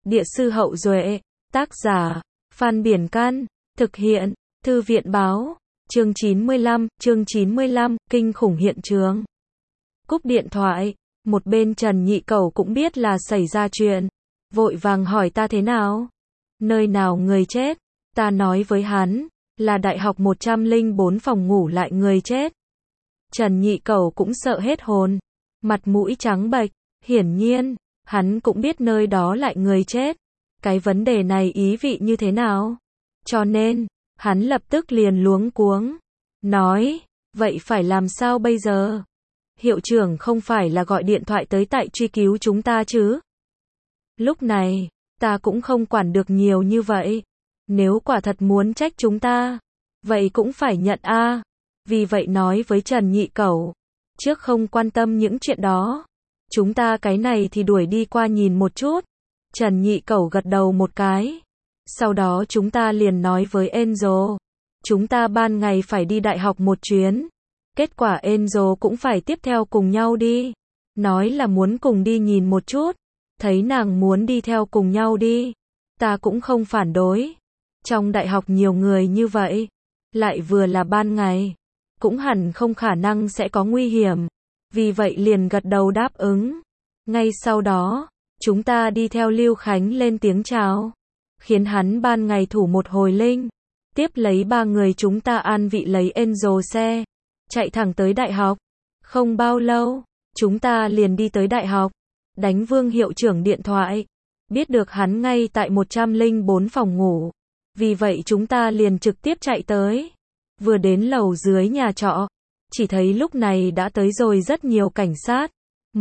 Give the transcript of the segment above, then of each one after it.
Địa sư Hậu Duệ, tác giả, Phan Biển Can, thực hiện, Thư viện Báo, chương 95, kinh khủng hiện trường. Cúp điện thoại, một bên Trần Nhị Cẩu cũng biết là xảy ra chuyện, vội vàng hỏi ta thế nào? Nơi nào người chết? Ta nói với hắn, là đại học 104 phòng ngủ lại người chết. Trần Nhị Cẩu cũng sợ hết hồn, mặt mũi trắng bệch, hiển nhiên, hắn cũng biết nơi đó lại người chết. Cái vấn đề này ý vị như thế nào? Cho nên, hắn lập tức liền luống cuống, nói, vậy phải làm sao bây giờ? Hiệu trưởng không phải là gọi điện thoại tới tại truy cứu chúng ta chứ? Lúc này, ta cũng không quản được nhiều như vậy. Nếu quả thật muốn trách chúng ta, vậy cũng phải nhận a. Vì vậy nói với Trần Nhị Cẩu, trước không quan tâm những chuyện đó, chúng ta cái này thì đuổi đi qua nhìn một chút. Trần Nhị Cẩu gật đầu một cái. Sau đó chúng ta liền nói với Enzo, chúng ta ban ngày phải đi đại học một chuyến. Kết quả Enzo cũng phải tiếp theo cùng nhau đi. Nói là muốn cùng đi nhìn một chút. Thấy nàng muốn đi theo cùng nhau đi, ta cũng không phản đối. Trong đại học nhiều người như vậy, lại vừa là ban ngày, cũng hẳn không khả năng sẽ có nguy hiểm. Vì vậy liền gật đầu đáp ứng. Ngay sau đó, chúng ta đi theo Lưu Khánh lên tiếng chào, khiến hắn ban ngày thủ một hồi linh. Tiếp lấy ba người chúng ta an vị lấy Enzo xe, chạy thẳng tới đại học. Không bao lâu, chúng ta liền đi tới đại học, đánh Vương hiệu trưởng điện thoại, biết được hắn ngay tại 104 phòng ngủ. Vì vậy chúng ta liền trực tiếp chạy tới. Vừa đến lầu dưới nhà trọ, chỉ thấy lúc này đã tới rồi rất nhiều cảnh sát.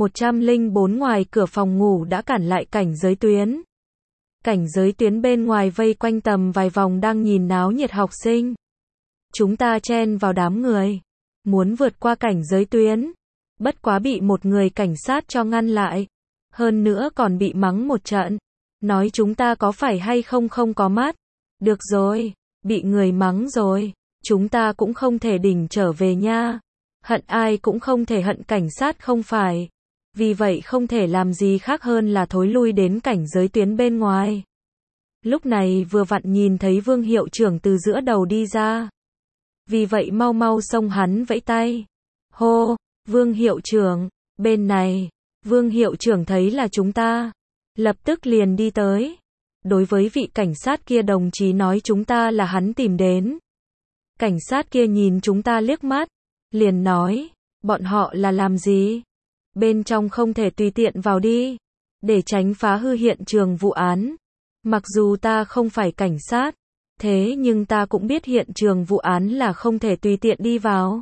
104 ngoài cửa phòng ngủ đã cản lại cảnh giới tuyến. Cảnh giới tuyến bên ngoài vây quanh tầm vài vòng đang nhìn náo nhiệt học sinh. Chúng ta chen vào đám người, muốn vượt qua cảnh giới tuyến. Bất quá bị một người cảnh sát cho ngăn lại. Hơn nữa còn bị mắng một trận. Nói chúng ta có phải hay không không có mắt. Được rồi, bị người mắng rồi. Chúng ta cũng không thể đỉnh trở về nha. Hận ai cũng không thể hận cảnh sát không phải. Vì vậy không thể làm gì khác hơn là thối lui đến cảnh giới tuyến bên ngoài. Lúc này vừa vặn nhìn thấy Vương hiệu trưởng từ giữa đầu đi ra. Vì vậy mau mau xông hắn vẫy tay. Hô, Vương hiệu trưởng, bên này. Vương hiệu trưởng thấy là chúng ta, lập tức liền đi tới. Đối với vị cảnh sát kia đồng chí nói chúng ta là hắn tìm đến. Cảnh sát kia nhìn chúng ta liếc mắt, liền nói, bọn họ là làm gì? Bên trong không thể tùy tiện vào đi, để tránh phá hư hiện trường vụ án. Mặc dù ta không phải cảnh sát, thế nhưng ta cũng biết hiện trường vụ án là không thể tùy tiện đi vào.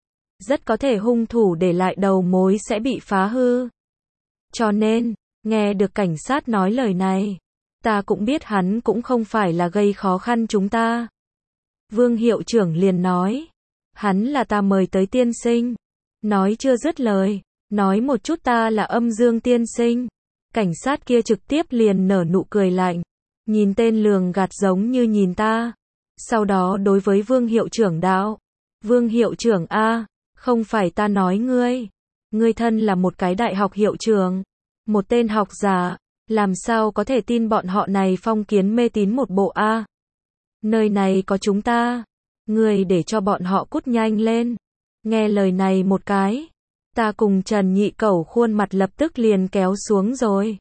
Rất có thể hung thủ để lại đầu mối sẽ bị phá hư. Cho nên, nghe được cảnh sát nói lời này, ta cũng biết hắn cũng không phải là gây khó khăn chúng ta. Vương hiệu trưởng liền nói, hắn là ta mời tới tiên sinh. Nói chưa dứt lời, nói một chút ta là Âm Dương tiên sinh. Cảnh sát kia trực tiếp liền nở nụ cười lạnh, nhìn tên lường gạt giống như nhìn ta. Sau đó đối với Vương hiệu trưởng đạo, Vương hiệu trưởng a, không phải ta nói ngươi. Ngươi thân là một cái đại học hiệu trưởng, một tên học giả, làm sao có thể tin bọn họ này phong kiến mê tín một bộ a? Nơi này có chúng ta, ngươi để cho bọn họ cút nhanh lên. Nghe lời này một cái, ta cùng Trần Nhị Cẩu khuôn mặt lập tức liền kéo xuống rồi.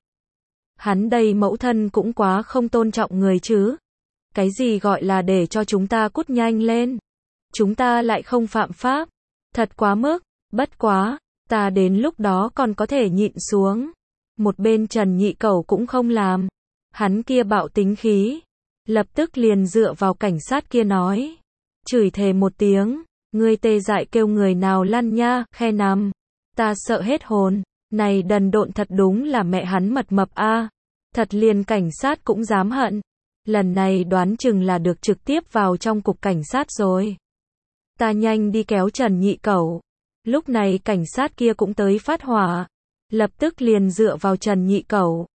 Hắn đây mẫu thân cũng quá không tôn trọng người chứ. Cái gì gọi là để cho chúng ta cút nhanh lên? Chúng ta lại không phạm pháp. Thật quá mức, bất quá, ta đến lúc đó còn có thể nhịn xuống. Một bên Trần Nhị Cẩu cũng không làm. Hắn kia bạo tính khí, lập tức liền dựa vào cảnh sát kia nói. Chửi thề một tiếng, ngươi tê dại kêu người nào lăn nha, khe nằm. Ta sợ hết hồn, này đần độn thật đúng là mẹ hắn mật mập a. Thật liền cảnh sát cũng dám hận. Lần này đoán chừng là được trực tiếp vào trong cục cảnh sát rồi. Ta nhanh đi kéo Trần Nhị Cẩu. Lúc này cảnh sát kia cũng tới phát hỏa. Lập tức liền dựa vào Trần Nhị Cẩu.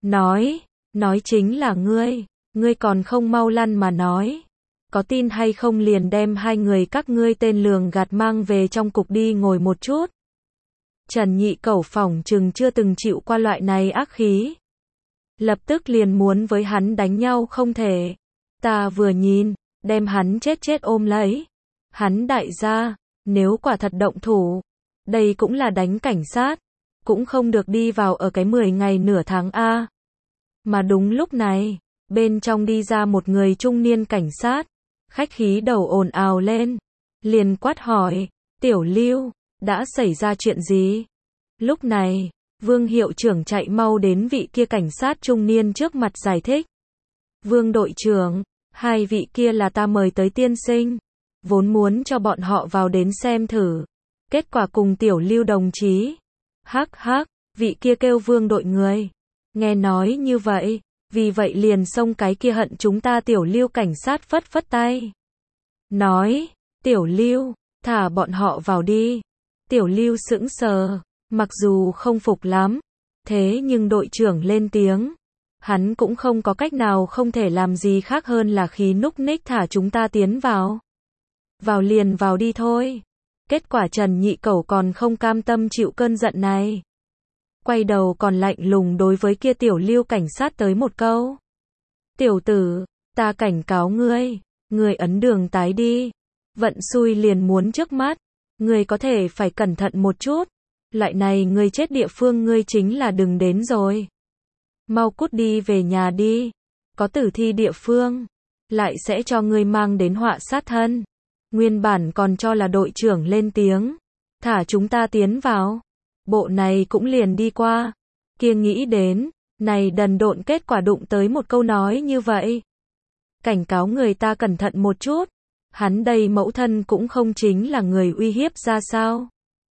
Nói chính là ngươi còn không mau lăn mà nói. Có tin hay không liền đem hai người các ngươi tên lường gạt mang về trong cục đi ngồi một chút. Trần Nhị Cẩu phỏng chừng chưa từng chịu qua loại này ác khí. lập tức liền muốn với hắn đánh nhau không thể. Ta vừa nhìn, đem hắn chết ôm lấy. Hắn đại gia, nếu quả thật động thủ, đây cũng là đánh cảnh sát, cũng không được đi vào ở cái 10 ngày nửa tháng a. Mà đúng lúc này, bên trong đi ra một người trung niên cảnh sát, khách khí đầu ồn ào lên, liền quát hỏi, Tiểu Lưu, đã xảy ra chuyện gì? Lúc này, Vương hiệu trưởng chạy mau đến vị kia cảnh sát trung niên trước mặt giải thích. Vương đội trưởng, hai vị kia là ta mời tới tiên sinh, vốn muốn cho bọn họ vào đến xem thử, kết quả cùng Tiểu Lưu đồng chí. Hắc hắc, vị kia kêu Vương đội người. Nghe nói như vậy, vì vậy liền xông cái kia hận chúng ta Tiểu Lưu cảnh sát phất tay. Nói, Tiểu Lưu, thả bọn họ vào đi. Tiểu Lưu sững sờ, mặc dù không phục lắm, thế nhưng đội trưởng lên tiếng. Hắn cũng không có cách nào không thể làm gì khác hơn là khí núc ních thả chúng ta tiến vào. Vào liền vào đi thôi. Kết quả Trần Nhị Cẩu còn không cam tâm chịu cơn giận này. Quay đầu còn lạnh lùng đối với kia Tiểu Lưu cảnh sát tới một câu. Tiểu tử, ta cảnh cáo ngươi, ngươi ấn đường tái đi. Vận xui liền muốn trước mắt, ngươi có thể phải cẩn thận một chút. Loại này ngươi chết địa phương ngươi chính là đừng đến rồi. Mau cút đi về nhà đi. Có tử thi địa phương, lại sẽ cho ngươi mang đến họa sát thân. Nguyên bản còn cho là đội trưởng lên tiếng, thả chúng ta tiến vào. Bộ này cũng liền đi qua. Kia nghĩ đến, này đần độn kết quả đụng tới một câu nói như vậy. Cảnh cáo người ta cẩn thận một chút. Hắn đây mẫu thân cũng không chính là người uy hiếp ra sao.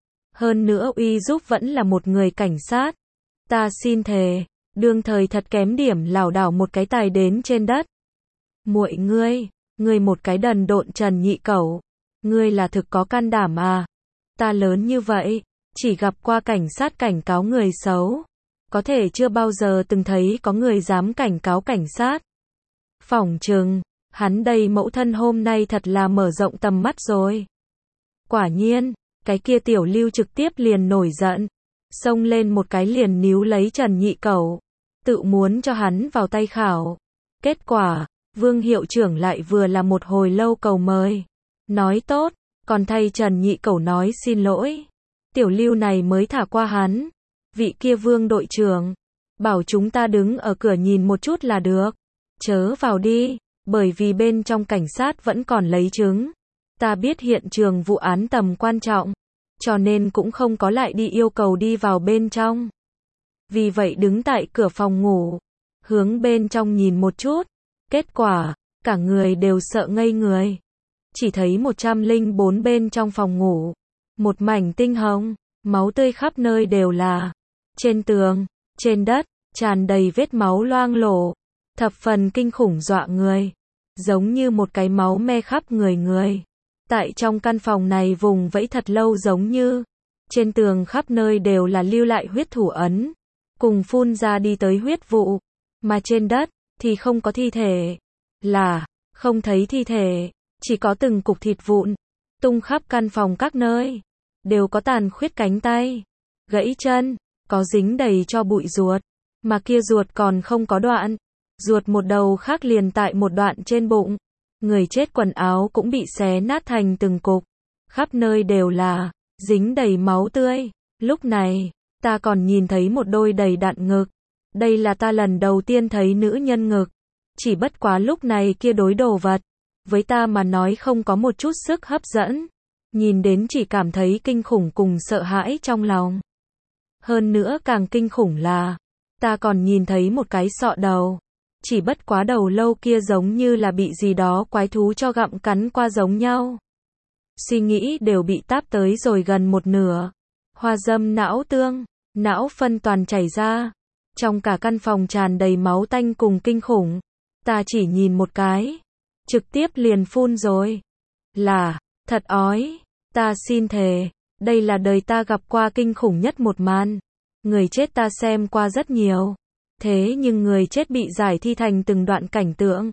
Hơn nữa uy giúp vẫn là một người cảnh sát. Ta xin thề, đương thời thật kém điểm lảo đảo một cái tài đến trên đất. Muội ngươi một cái đần độn Trần Nhị Cẩu, ngươi là thực có can đảm à? Ta lớn như vậy, chỉ gặp qua cảnh sát cảnh cáo người xấu, có thể chưa bao giờ từng thấy có người dám cảnh cáo cảnh sát. Phỏng chừng, hắn đây mẫu thân hôm nay thật là mở rộng tầm mắt rồi. Quả nhiên, cái kia Tiểu Lưu trực tiếp liền nổi giận, xông lên một cái liền níu lấy Trần Nhị Cẩu, tự muốn cho hắn vào tay khảo. Kết quả, Vương hiệu trưởng lại vừa là một hồi lâu cầu mời. Nói tốt, còn thay Trần Nhị Cẩu nói xin lỗi. Tiểu Lưu này mới thả qua hắn. Vị kia Vương đội trưởng, bảo chúng ta đứng ở cửa nhìn một chút là được. Chớ vào đi, bởi vì bên trong cảnh sát vẫn còn lấy chứng. Ta biết hiện trường vụ án tầm quan trọng, cho nên cũng không có lại đi yêu cầu đi vào bên trong. Vì vậy đứng tại cửa phòng ngủ, hướng bên trong nhìn một chút. Kết quả, cả người đều sợ ngây người. Chỉ thấy 104 bên trong phòng ngủ, một mảnh tinh hồng, máu tươi khắp nơi đều là. Trên tường, trên đất, tràn đầy vết máu loang lổ, thập phần kinh khủng dọa người, giống như một cái máu me khắp người. Tại trong căn phòng này vùng vẫy thật lâu giống như, trên tường khắp nơi đều là lưu lại huyết thủ ấn, cùng phun ra đi tới huyết vụ, mà trên đất thì không có thi thể, là không thấy thi thể, chỉ có từng cục thịt vụn, tung khắp căn phòng các nơi, đều có tàn khuyết cánh tay, gãy chân, có dính đầy cho bụi ruột, mà kia ruột còn không có đoạn, ruột một đầu khác liền tại một đoạn trên bụng, người chết quần áo cũng bị xé nát thành từng cục, khắp nơi đều là, dính đầy máu tươi. Lúc này, ta còn nhìn thấy một đôi đầy đặn ngực. Đây là ta lần đầu tiên thấy nữ nhân ngực. Chỉ bất quá lúc này kia đối đồ vật, với ta mà nói không có một chút sức hấp dẫn. Nhìn đến chỉ cảm thấy kinh khủng cùng sợ hãi trong lòng. Hơn nữa càng kinh khủng là, ta còn nhìn thấy một cái sọ đầu. Chỉ bất quá đầu lâu kia giống như là bị gì đó quái thú cho gặm cắn qua giống nhau. Suy nghĩ đều bị táp tới rồi gần một nửa. Hoa dâm não tương, não phân toàn chảy ra. Trong cả căn phòng tràn đầy máu tanh cùng kinh khủng. Ta chỉ nhìn một cái, trực tiếp liền phun rồi. Là, thật ói, ta xin thề, đây là đời ta gặp qua kinh khủng nhất một màn. Người chết ta xem qua rất nhiều. Thế nhưng người chết bị giải thi thành từng đoạn cảnh tượng.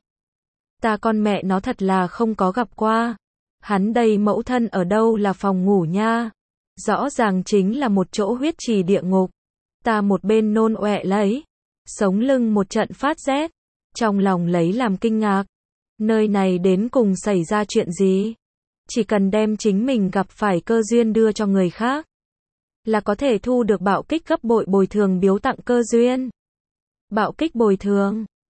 Ta con mẹ nó thật là không có gặp qua. Hắn đây mẫu thân ở đâu là phòng ngủ nha. Rõ ràng chính là một chỗ huyết trì địa ngục. Ta một bên nôn ọe lấy. Sống lưng một trận phát rét. Trong lòng lấy làm kinh ngạc. Nơi này đến cùng xảy ra chuyện gì? Chỉ cần đem chính mình gặp phải cơ duyên đưa cho người khác, là có thể thu được bạo kích gấp bội bồi thường biếu tặng cơ duyên. Bạo kích bồi thường.